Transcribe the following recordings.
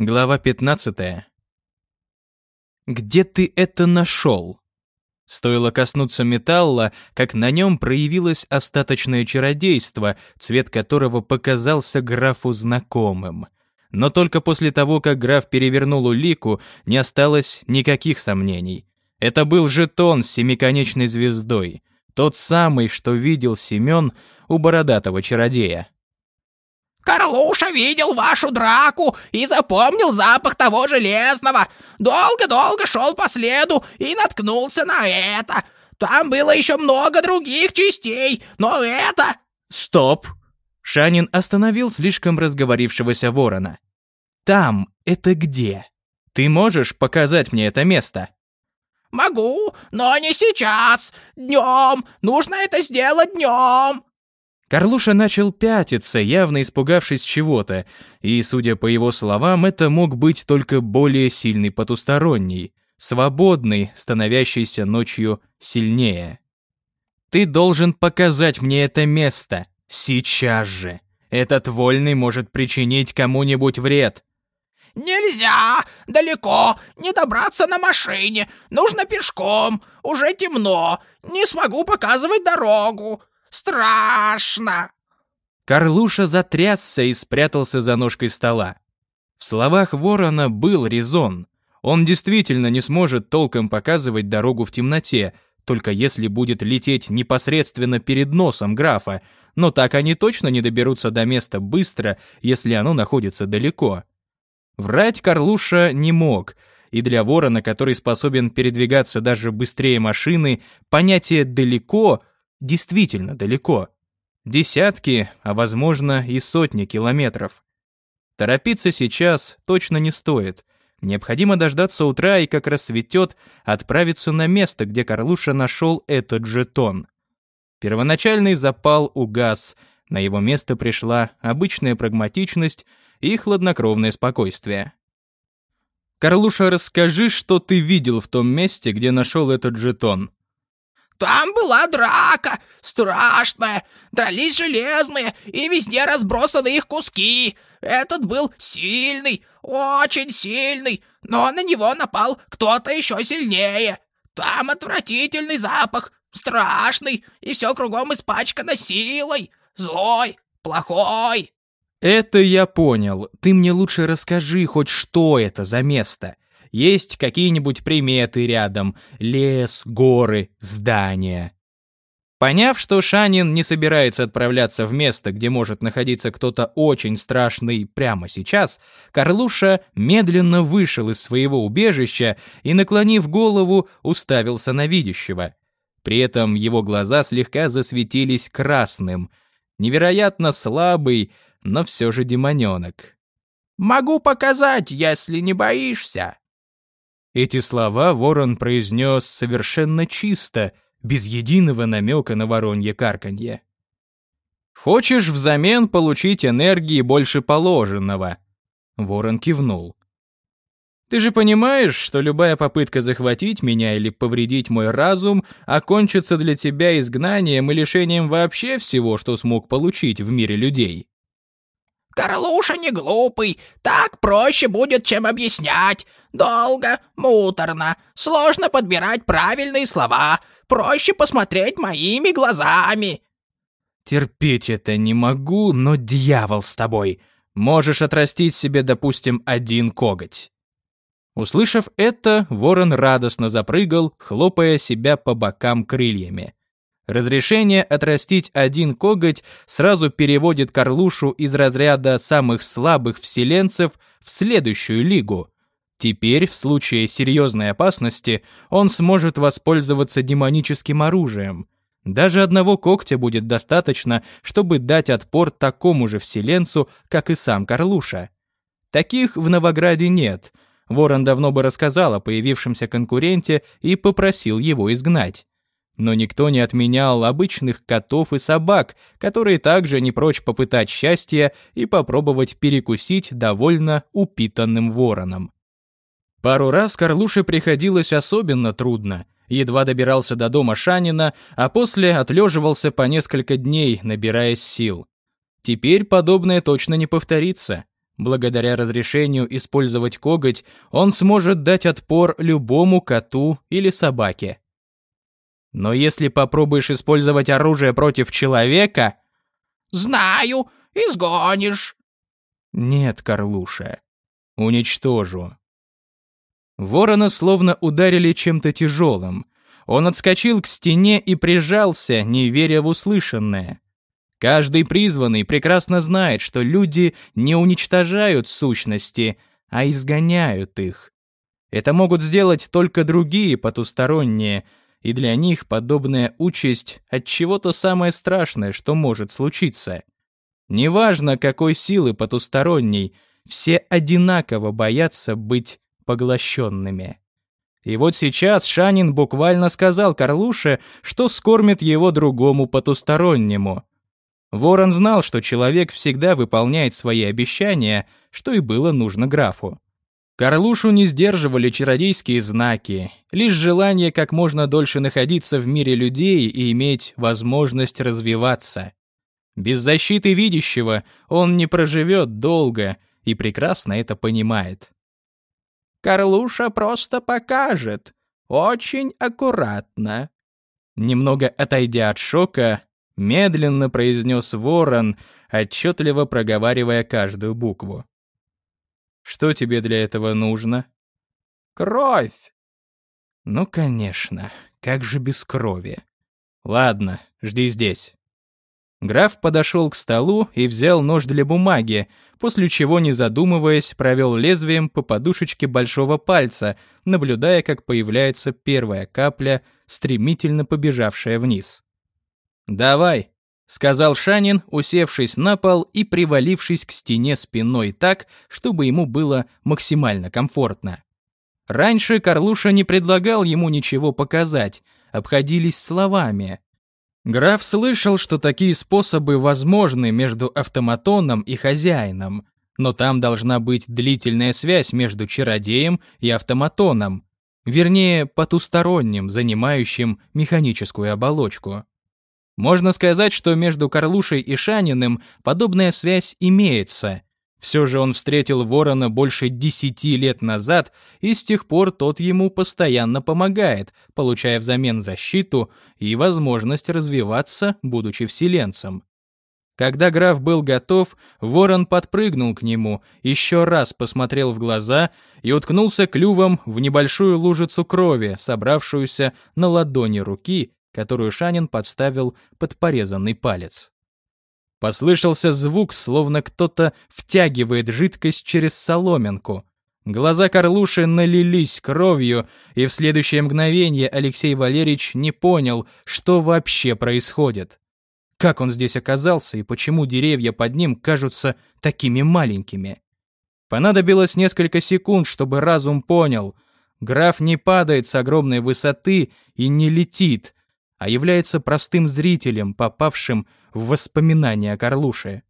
Глава 15. «Где ты это нашел?» Стоило коснуться металла, как на нем проявилось остаточное чародейство, цвет которого показался графу знакомым. Но только после того, как граф перевернул улику, не осталось никаких сомнений. Это был жетон с семиконечной звездой, тот самый, что видел Семен у бородатого чародея. «Карлуша видел вашу драку и запомнил запах того железного. Долго-долго шел по следу и наткнулся на это. Там было еще много других частей, но это...» «Стоп!» Шанин остановил слишком разговорившегося ворона. «Там это где? Ты можешь показать мне это место?» «Могу, но не сейчас. Днем. Нужно это сделать днем». Карлуша начал пятиться, явно испугавшись чего-то, и, судя по его словам, это мог быть только более сильный потусторонний, свободный, становящийся ночью сильнее. «Ты должен показать мне это место. Сейчас же. Этот вольный может причинить кому-нибудь вред». «Нельзя! Далеко! Не добраться на машине! Нужно пешком! Уже темно! Не смогу показывать дорогу! Страшно!» Карлуша затрясся и спрятался за ножкой стола. В словах ворона был резон. Он действительно не сможет толком показывать дорогу в темноте, только если будет лететь непосредственно перед носом графа, но так они точно не доберутся до места быстро, если оно находится далеко. Врать Карлуша не мог, и для ворона, который способен передвигаться даже быстрее машины, понятие «далеко» действительно далеко. Десятки, а возможно и сотни километров. Торопиться сейчас точно не стоит. Необходимо дождаться утра и, как рассветет, отправиться на место, где Карлуша нашел этот жетон. Первоначальный запал угас, на его место пришла обычная прагматичность и хладнокровное спокойствие. «Карлуша, расскажи, что ты видел в том месте, где нашел этот жетон». «Там была драка, страшная, дрались железные, и везде разбросаны их куски. Этот был сильный, очень сильный, но на него напал кто-то еще сильнее. Там отвратительный запах, страшный, и все кругом испачкано силой, злой, плохой». «Это я понял. Ты мне лучше расскажи хоть, что это за место. Есть какие-нибудь приметы рядом? Лес, горы, здания?» Поняв, что Шанин не собирается отправляться в место, где может находиться кто-то очень страшный прямо сейчас, Карлуша медленно вышел из своего убежища и, наклонив голову, уставился на видящего. При этом его глаза слегка засветились красным. Невероятно слабый, но все же демоненок. «Могу показать, если не боишься». Эти слова ворон произнес совершенно чисто, без единого намека на воронье карканье. «Хочешь взамен получить энергии больше положенного?» Ворон кивнул. «Ты же понимаешь, что любая попытка захватить меня или повредить мой разум окончится для тебя изгнанием и лишением вообще всего, что смог получить в мире людей?» «Карлуша не глупый, так проще будет, чем объяснять. Долго, муторно, сложно подбирать правильные слова, проще посмотреть моими глазами». «Терпеть это не могу, но дьявол с тобой. Можешь отрастить себе, допустим, один коготь». Услышав это, ворон радостно запрыгал, хлопая себя по бокам крыльями. Разрешение отрастить один коготь сразу переводит Карлушу из разряда самых слабых вселенцев в следующую лигу. Теперь, в случае серьезной опасности, он сможет воспользоваться демоническим оружием. Даже одного когтя будет достаточно, чтобы дать отпор такому же вселенцу, как и сам Карлуша. Таких в Новограде нет. Ворон давно бы рассказал о появившемся конкуренте и попросил его изгнать. Но никто не отменял обычных котов и собак, которые также не прочь попытать счастья и попробовать перекусить довольно упитанным вороном. Пару раз Карлуше приходилось особенно трудно. Едва добирался до дома Шанина, а после отлеживался по несколько дней, набираясь сил. Теперь подобное точно не повторится. Благодаря разрешению использовать коготь, он сможет дать отпор любому коту или собаке. Но если попробуешь использовать оружие против человека... Знаю, изгонишь. Нет, Карлуша, уничтожу. Ворона словно ударили чем-то тяжелым. Он отскочил к стене и прижался, не веря в услышанное. Каждый призванный прекрасно знает, что люди не уничтожают сущности, а изгоняют их. Это могут сделать только другие потусторонние, и для них подобная участь от чего-то самое страшное, что может случиться. Неважно, какой силы потусторонней, все одинаково боятся быть поглощенными. И вот сейчас Шанин буквально сказал Карлуше, что скормит его другому потустороннему. Ворон знал, что человек всегда выполняет свои обещания, что и было нужно графу. Карлушу не сдерживали чародейские знаки, лишь желание как можно дольше находиться в мире людей и иметь возможность развиваться. Без защиты видящего он не проживет долго и прекрасно это понимает. Карлуша просто покажет. Очень аккуратно. Немного отойдя от шока, медленно произнес Ворон, отчетливо проговаривая каждую букву. Что тебе для этого нужно? Кровь. Ну, конечно, как же без крови? Ладно, жди здесь. Граф подошел к столу и взял нож для бумаги, после чего, не задумываясь, провел лезвием по подушечке большого пальца, наблюдая, как появляется первая капля, стремительно побежавшая вниз. «Давай», — сказал Шанин, усевшись на пол и привалившись к стене спиной так, чтобы ему было максимально комфортно. Раньше Карлуша не предлагал ему ничего показать, обходились словами. Граф слышал, что такие способы возможны между автоматоном и хозяином, но там должна быть длительная связь между чародеем и автоматоном, вернее, потусторонним, занимающим механическую оболочку. Можно сказать, что между Карлушей и Шаниным подобная связь имеется. Все же он встретил Ворона больше 10 лет назад, и с тех пор тот ему постоянно помогает, получая взамен защиту и возможность развиваться, будучи вселенцем. Когда граф был готов, Ворон подпрыгнул к нему, еще раз посмотрел в глаза и уткнулся клювом в небольшую лужицу крови, собравшуюся на ладони руки, которую Шанин подставил под порезанный палец. Послышался звук, словно кто-то втягивает жидкость через соломинку. Глаза Карлуши налились кровью, и в следующее мгновение Алексей Валерьевич не понял, что вообще происходит. Как он здесь оказался и почему деревья под ним кажутся такими маленькими? Понадобилось несколько секунд, чтобы разум понял. Граф не падает с огромной высоты и не летит, а является простым зрителем, попавшим в воспоминания о Карлуше.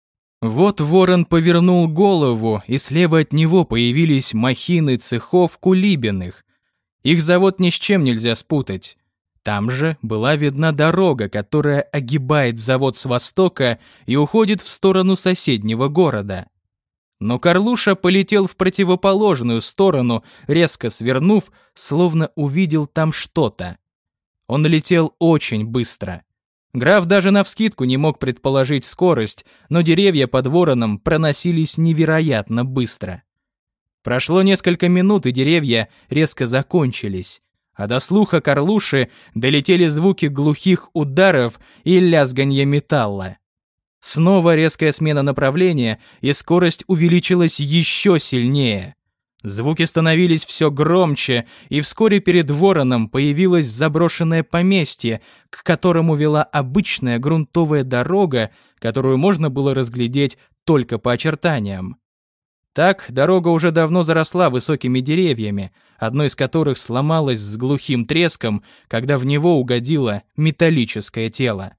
Вот Ворон повернул голову, и слева от него появились махины цехов Кулибиных. Их завод ни с чем нельзя спутать. Там же была видна дорога, которая огибает завод с востока и уходит в сторону соседнего города. Но Карлуша полетел в противоположную сторону, резко свернув, словно увидел там что-то. Он летел очень быстро. Граф даже навскидку не мог предположить скорость, но деревья под Вороном проносились невероятно быстро. Прошло несколько минут, и деревья резко закончились, а до слуха Карлуши долетели звуки глухих ударов и лязганья металла. Снова резкая смена направления, и скорость увеличилась еще сильнее. Звуки становились все громче, и вскоре перед Вороном появилось заброшенное поместье, к которому вела обычная грунтовая дорога, которую можно было разглядеть только по очертаниям. Так, дорога уже давно заросла высокими деревьями, одно из которых сломалось с глухим треском, когда в него угодило металлическое тело.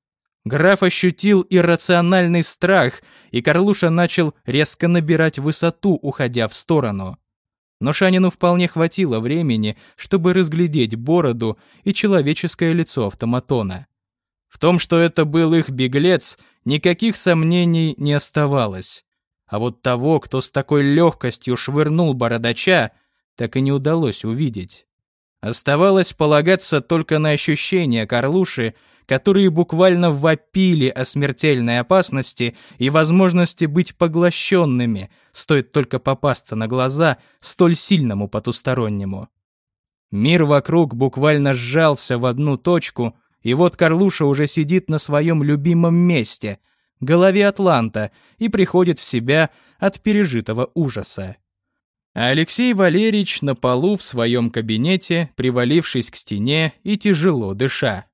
Граф ощутил иррациональный страх, и Карлуша начал резко набирать высоту, уходя в сторону. Но Шанину вполне хватило времени, чтобы разглядеть бороду и человеческое лицо автоматона. В том, что это был их беглец, никаких сомнений не оставалось. а вот того, кто с такой легкостью швырнул бородача, так и не удалось увидеть. Оставалось полагаться только на ощущения Карлуши, которые буквально вопили о смертельной опасности и возможности быть поглощенными, стоит только попасться на глаза столь сильному потустороннему. Мир вокруг буквально сжался в одну точку, и вот Карлуша уже сидит на своем любимом месте, голове Атланта, и приходит в себя от пережитого ужаса. А Алексей Валерьевич на полу в своем кабинете, привалившись к стене и тяжело дыша.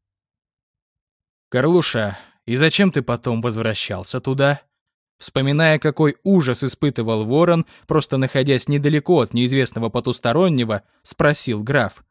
«Карлуша, и зачем ты потом возвращался туда?» Вспоминая, какой ужас испытывал Ворон, просто находясь недалеко от неизвестного потустороннего, спросил граф.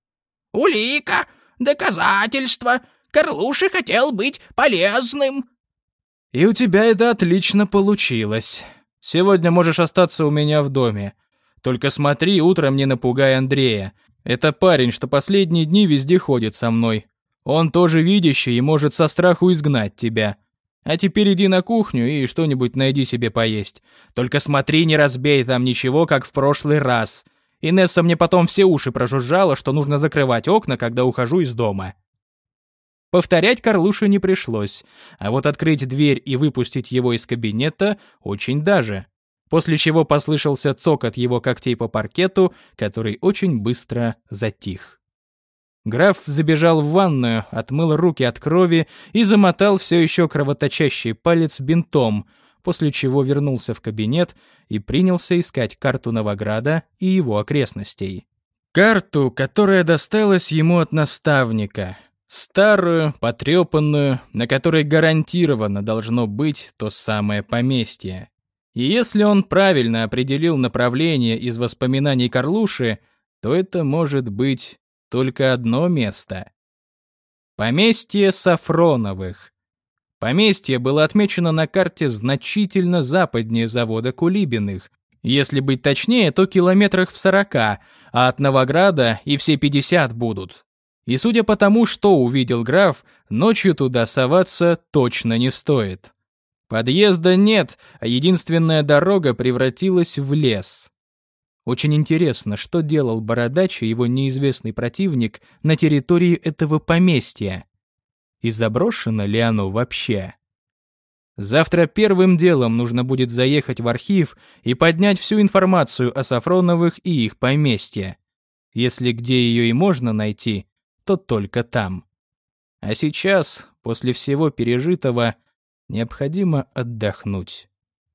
«Улика, доказательство. Карлуша хотел быть полезным». «И у тебя это отлично получилось. Сегодня можешь остаться у меня в доме. Только смотри, утром не напугай Андрея. Это парень, что последние дни везде ходит со мной. Он тоже видящий и может со страху изгнать тебя. А теперь иди на кухню и что-нибудь найди себе поесть. Только смотри, не разбей там ничего, как в прошлый раз. Инесса мне потом все уши прожужжала, что нужно закрывать окна, когда ухожу из дома». Повторять Карлуше не пришлось, а вот открыть дверь и выпустить его из кабинета очень даже. После чего послышался цокот его когтей по паркету, который очень быстро затих. Граф забежал в ванную, отмыл руки от крови и замотал все еще кровоточащий палец бинтом, после чего вернулся в кабинет и принялся искать карту Новограда и его окрестностей. Карту, которая досталась ему от наставника. Старую, потрепанную, на которой гарантированно должно быть то самое поместье. И если он правильно определил направление из воспоминаний Карлуши, то это может быть только одно место. Поместье Сафроновых. Поместье было отмечено на карте значительно западнее завода Кулибиных. Если быть точнее, то километрах в 40, а от Новограда и все 50 будут. И судя по тому, что увидел граф, ночью туда соваться точно не стоит. Подъезда нет, а единственная дорога превратилась в лес. Очень интересно, что делал бородач и его неизвестный противник на территории этого поместья. И заброшено ли оно вообще? Завтра первым делом нужно будет заехать в архив и поднять всю информацию о Сафроновых и их поместье. Если где ее и можно найти, то только там. А сейчас, после всего пережитого, необходимо отдохнуть.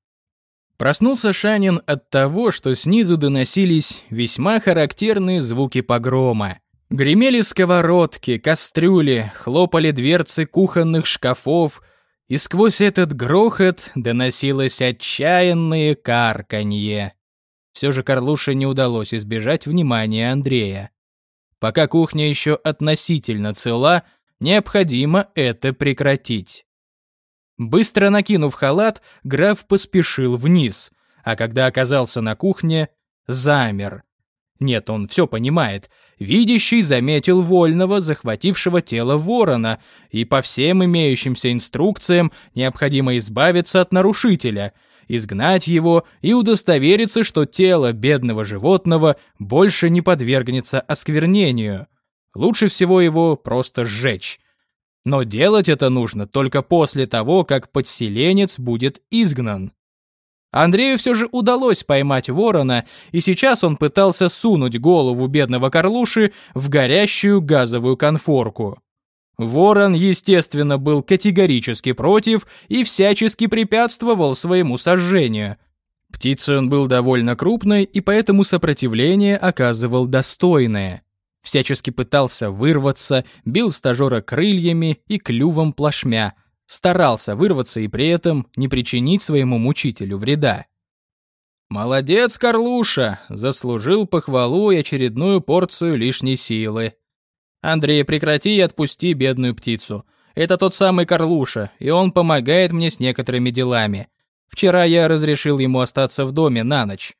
Проснулся Шанин от того, что снизу доносились весьма характерные звуки погрома. Гремели сковородки, кастрюли, хлопали дверцы кухонных шкафов, и сквозь этот грохот доносилось отчаянное карканье. Все же Карлуше не удалось избежать внимания Андрея. Пока кухня еще относительно цела, необходимо это прекратить. Быстро накинув халат, граф поспешил вниз, а когда оказался на кухне, замер. Нет, он все понимает. Видящий заметил вольного, захватившего тело ворона, и по всем имеющимся инструкциям необходимо избавиться от нарушителя, изгнать его и удостовериться, что тело бедного животного больше не подвергнется осквернению. Лучше всего его просто сжечь. Но делать это нужно только после того, как подселенец будет изгнан. Андрею все же удалось поймать ворона, и сейчас он пытался сунуть голову бедного Карлуши в горящую газовую конфорку. Ворон, естественно, был категорически против и всячески препятствовал своему сожжению. Птицей он был довольно крупной, и поэтому сопротивление оказывал достойное. Всячески пытался вырваться, бил стажера крыльями и клювом плашмя, старался вырваться и при этом не причинить своему мучителю вреда. «Молодец, Карлуша!» Заслужил похвалу и очередную порцию лишней силы. «Андрей, прекрати и отпусти бедную птицу. Это тот самый Карлуша, и он помогает мне с некоторыми делами. Вчера я разрешил ему остаться в доме на ночь».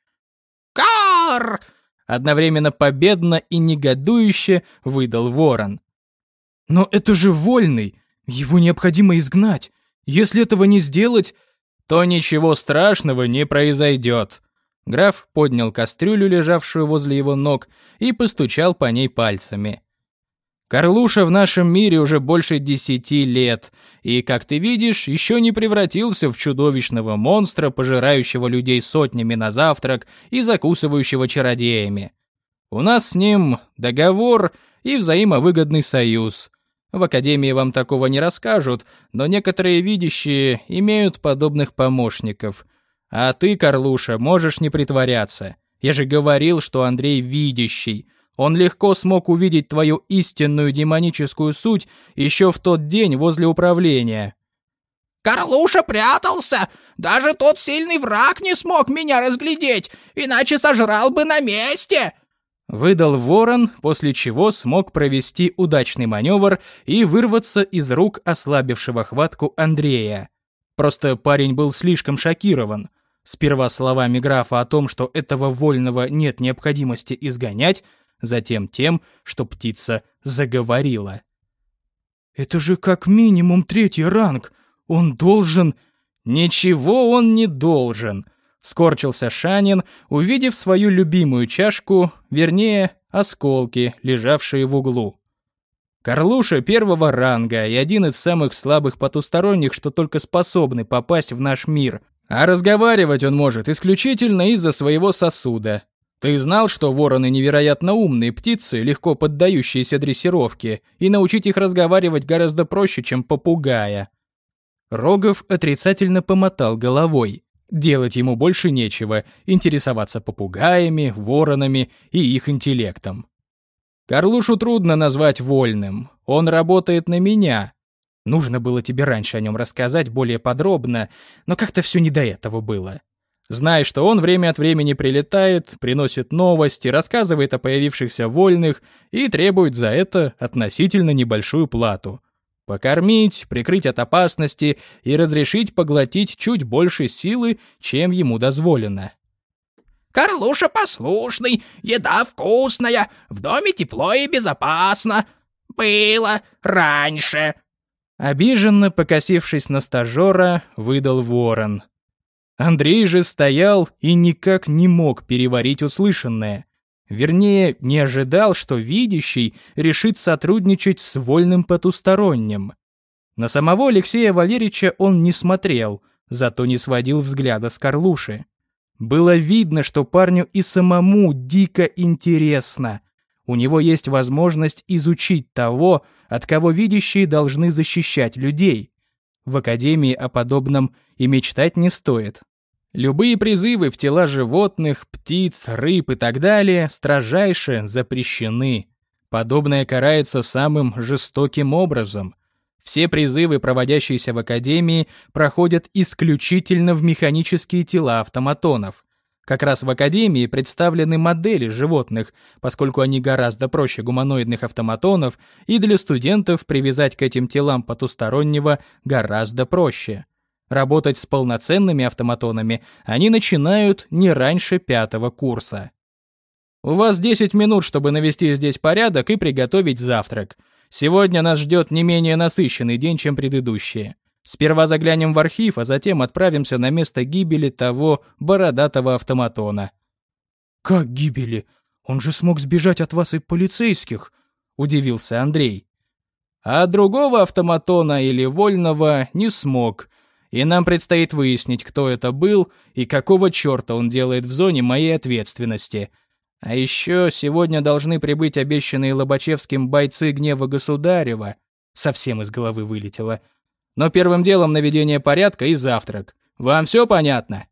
«Кар!» Одновременно победно и негодующе выдал ворон. «Но это же вольный! Его необходимо изгнать! Если этого не сделать, то ничего страшного не произойдет». Граф поднял кастрюлю, лежавшую возле его ног, и постучал по ней пальцами. «Карлуша в нашем мире уже больше 10 лет, и, как ты видишь, еще не превратился в чудовищного монстра, пожирающего людей сотнями на завтрак и закусывающего чародеями. У нас с ним договор и взаимовыгодный союз. В Академии вам такого не расскажут, но некоторые видящие имеют подобных помощников. А ты, Карлуша, можешь не притворяться. Я же говорил, что Андрей видящий. Он легко смог увидеть твою истинную демоническую суть еще в тот день возле управления». «Карлуша прятался! Даже тот сильный враг не смог меня разглядеть, иначе сожрал бы на месте!» Выдал Ворон, после чего смог провести удачный маневр и вырваться из рук ослабившего хватку Андрея. Просто парень был слишком шокирован. Сперва словами графа о том, что этого вольного нет необходимости изгонять, затем тем, что птица заговорила. «Это же как минимум 3-й ранг. Он должен...» «Ничего он не должен», — скорчился Шанин, увидев свою любимую чашку, вернее, осколки, лежавшие в углу. «Карлуша 1-го ранга и один из самых слабых потусторонних, что только способны попасть в наш мир. А разговаривать он может исключительно из-за своего сосуда. Ты знал, что вороны невероятно умные птицы, легко поддающиеся дрессировке, и научить их разговаривать гораздо проще, чем попугая?» Рогов отрицательно помотал головой. Делать ему больше нечего, интересоваться попугаями, воронами и их интеллектом. «Карлушу трудно назвать вольным, он работает на меня. Нужно было тебе раньше о нем рассказать более подробно, но как-то все не до этого было. Знай, что он время от времени прилетает, приносит новости, рассказывает о появившихся вольных и требует за это относительно небольшую плату. Покормить, прикрыть от опасности и разрешить поглотить чуть больше силы, чем ему дозволено». «Карлуша послушный, еда вкусная, в доме тепло и безопасно. Было раньше». Обиженно покосившись на стажера, выдал Ворон. Андрей же стоял и никак не мог переварить услышанное. Вернее, не ожидал, что видящий решит сотрудничать с вольным потусторонним. На самого Алексея Валерьевича он не смотрел, зато не сводил взгляда с Карлуши. Было видно, что парню и самому дико интересно. У него есть возможность изучить того, от кого видящие должны защищать людей. В Академии о подобном и мечтать не стоит. Любые призывы в тела животных, птиц, рыб и так далее строжайше запрещены. Подобное карается самым жестоким образом. Все призывы, проводящиеся в Академии, проходят исключительно в механические тела автоматонов. Как раз в Академии представлены модели животных, поскольку они гораздо проще гуманоидных автоматонов, и для студентов привязать к этим телам потустороннего гораздо проще. Работать с полноценными автоматонами они начинают не раньше 5-го курса. У вас 10 минут, чтобы навести здесь порядок и приготовить завтрак. Сегодня нас ждет не менее насыщенный день, чем предыдущие. Сперва заглянем в архив, а затем отправимся на место гибели того бородатого автоматона». «Как гибели? Он же смог сбежать от вас и полицейских», — удивился Андрей. «А другого автоматона или вольного не смог. И нам предстоит выяснить, кто это был и какого черта он делает в зоне моей ответственности. А еще сегодня должны прибыть обещанные Лобачевским бойцы гнева государева». Совсем из головы вылетело. «Но первым делом наведение порядка и завтрак. Вам все понятно?»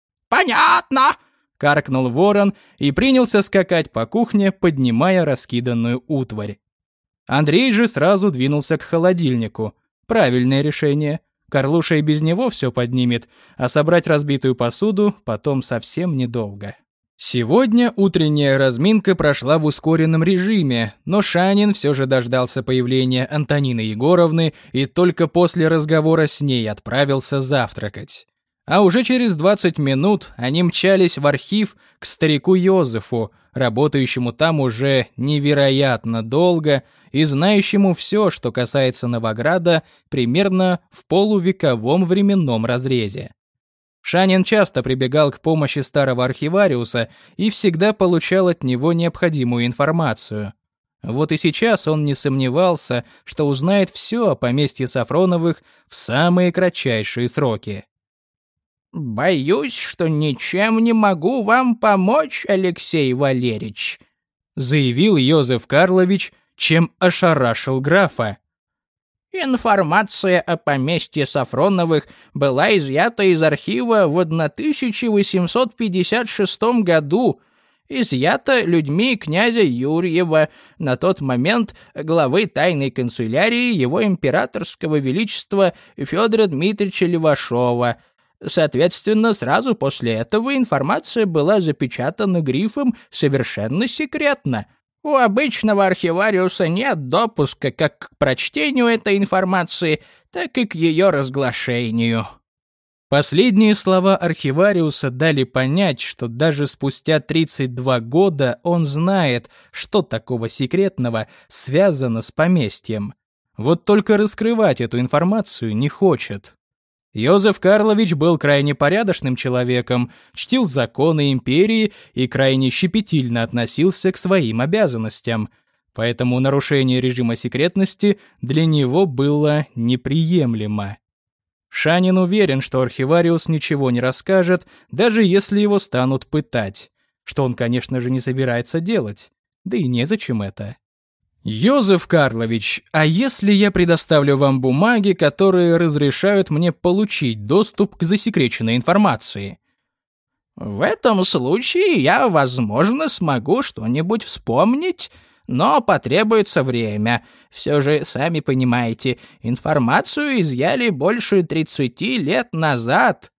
«Понятно!» — каркнул Ворон и принялся скакать по кухне, поднимая раскиданную утварь. Андрей же сразу двинулся к холодильнику. Правильное решение. Карлуша и без него все поднимет, а собрать разбитую посуду потом совсем недолго. Сегодня утренняя разминка прошла в ускоренном режиме, но Шанин все же дождался появления Антонины Егоровны и только после разговора с ней отправился завтракать. А уже через 20 минут они мчались в архив к старику Йозефу, работающему там уже невероятно долго и знающему все, что касается Новограда, примерно в полувековом временном разрезе. Шанин часто прибегал к помощи старого архивариуса и всегда получал от него необходимую информацию. Вот и сейчас он не сомневался, что узнает все о поместье Сафроновых в самые кратчайшие сроки. «Боюсь, что ничем не могу вам помочь, Алексей Валерьевич», заявил Йозеф Карлович, чем ошарашил графа. «Информация о поместье Сафроновых была изъята из архива в 1856 году, изъята людьми князя Юрьева, на тот момент главы тайной канцелярии его императорского величества Федора Дмитриевича Левашова. Соответственно, сразу после этого информация была запечатана грифом «Совершенно секретно». У обычного архивариуса нет допуска как к прочтению этой информации, так и к ее разглашению. Последние слова архивариуса дали понять, что даже спустя 32 года он знает, что такого секретного связано с поместьем. Вот только раскрывать эту информацию не хочет. Йозеф Карлович был крайне порядочным человеком, чтил законы империи и крайне щепетильно относился к своим обязанностям, поэтому нарушение режима секретности для него было неприемлемо. Шанин уверен, что архивариус ничего не расскажет, даже если его станут пытать, что он, конечно же, не собирается делать, да и незачем это. «Йозеф Карлович, а если я предоставлю вам бумаги, которые разрешают мне получить доступ к засекреченной информации?» «В этом случае я, возможно, смогу что-нибудь вспомнить, но потребуется время. Все же, сами понимаете, информацию изъяли больше 30 лет назад».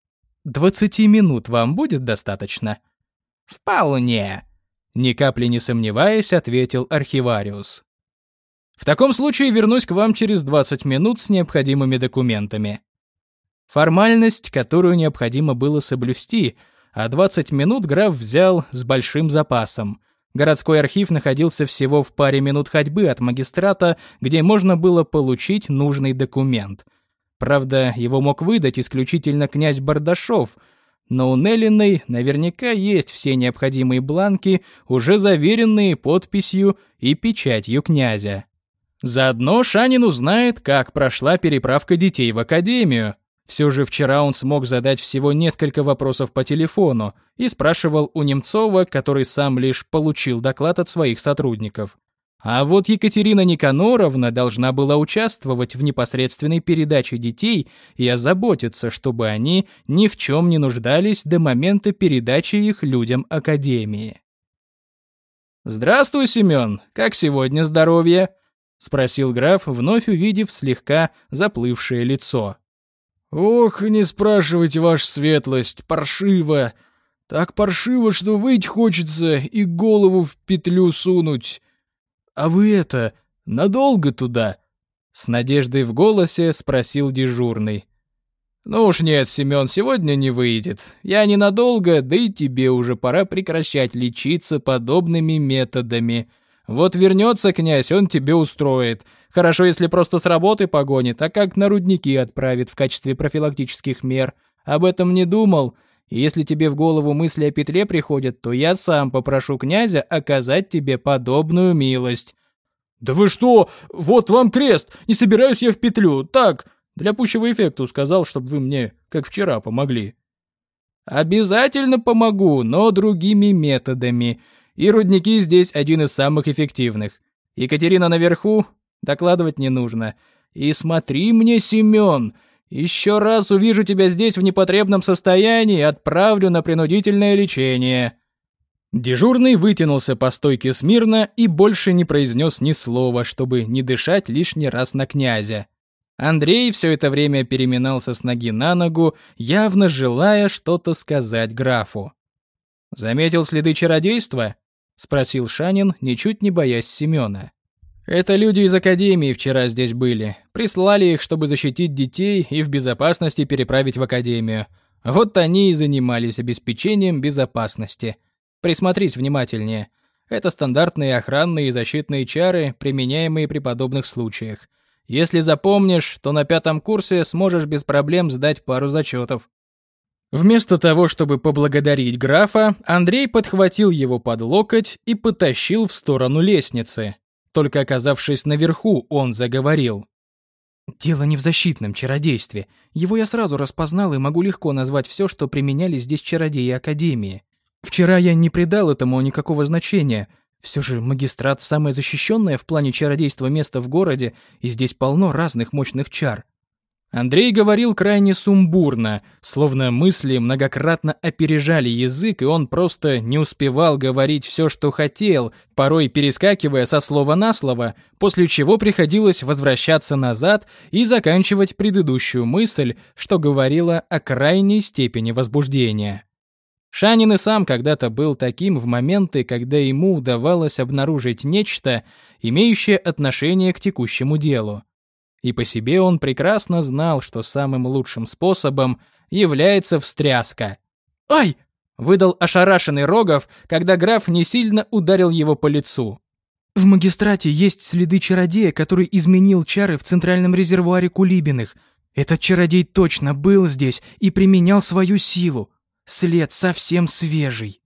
20 минут вам будет достаточно? «Вполне», — ни капли не сомневаясь, ответил архивариус. «В таком случае вернусь к вам через 20 минут с необходимыми документами». Формальность, которую необходимо было соблюсти, а 20 минут граф взял с большим запасом. Городской архив находился всего в паре минут ходьбы от магистрата, где можно было получить нужный документ. Правда, его мог выдать исключительно князь Бардашов, но у Неллиной наверняка есть все необходимые бланки, уже заверенные подписью и печатью князя. Заодно Шанин узнает, как прошла переправка детей в академию. Все же вчера он смог задать всего несколько вопросов по телефону и спрашивал у Немцова, который сам лишь получил доклад от своих сотрудников. А вот Екатерина Никаноровна должна была участвовать в непосредственной передаче детей и озаботиться, чтобы они ни в чем не нуждались до момента передачи их людям Академии. «Здравствуй, Семен, как сегодня здоровье?» — спросил граф, вновь увидев слегка заплывшее лицо. «Ох, не спрашивайте, ваша светлость, паршиво. Так паршиво, что выйти хочется и голову в петлю сунуть. А вы это, надолго туда?» С надеждой в голосе спросил дежурный. «Ну уж нет, Семен, сегодня не выйдет. Я ненадолго, да и тебе уже пора прекращать лечиться подобными методами. Вот вернется князь, он тебе устроит. Хорошо, если просто с работы погонит, а как на рудники отправит в качестве профилактических мер. Об этом не думал. И если тебе в голову мысли о петле приходят, то я сам попрошу князя оказать тебе подобную милость». «Да вы что? Вот вам крест! Не собираюсь я в петлю. Так, для пущего эффекта сказал, чтобы вы мне, как вчера, помогли». «Обязательно помогу, но другими методами. И рудники здесь один из самых эффективных. Екатерина наверху, докладывать не нужно. И смотри мне, Семен, еще раз увижу тебя здесь в непотребном состоянии, отправлю на принудительное лечение». Дежурный вытянулся по стойке смирно и больше не произнес ни слова, чтобы не дышать лишний раз на князя. Андрей все это время переминался с ноги на ногу, явно желая что-то сказать графу. «Заметил следы чародейства?» — спросил Шанин, ничуть не боясь Семена. «Это люди из Академии вчера здесь были. Прислали их, чтобы защитить детей и в безопасности переправить в Академию. Вот они и занимались обеспечением безопасности. Присмотрись внимательнее. Это стандартные охранные и защитные чары, применяемые при подобных случаях. Если запомнишь, то на 5-м курсе сможешь без проблем сдать пару зачетов». Вместо того, чтобы поблагодарить графа, Андрей подхватил его под локоть и потащил в сторону лестницы. Только оказавшись наверху, он заговорил. «Дело не в защитном чародействе. Его я сразу распознал и могу легко назвать все, что применяли здесь чародеи Академии. Вчера я не придал этому никакого значения. Все же магистрат самое защищенное в плане чародейства место в городе, и здесь полно разных мощных чар». Андрей говорил крайне сумбурно, словно мысли многократно опережали язык, и он просто не успевал говорить все, что хотел, порой перескакивая со слова на слово, после чего приходилось возвращаться назад и заканчивать предыдущую мысль, что говорила о крайней степени возбуждения. Шанин и сам когда-то был таким в моменты, когда ему удавалось обнаружить нечто, имеющее отношение к текущему делу. И по себе он прекрасно знал, что самым лучшим способом является встряска. «Ай!» — выдал ошарашенный Рогов, когда граф не сильно ударил его по лицу. «В магистрате есть следы чародея, который изменил чары в центральном резервуаре Кулибиных. Этот чародей точно был здесь и применял свою силу. След совсем свежий».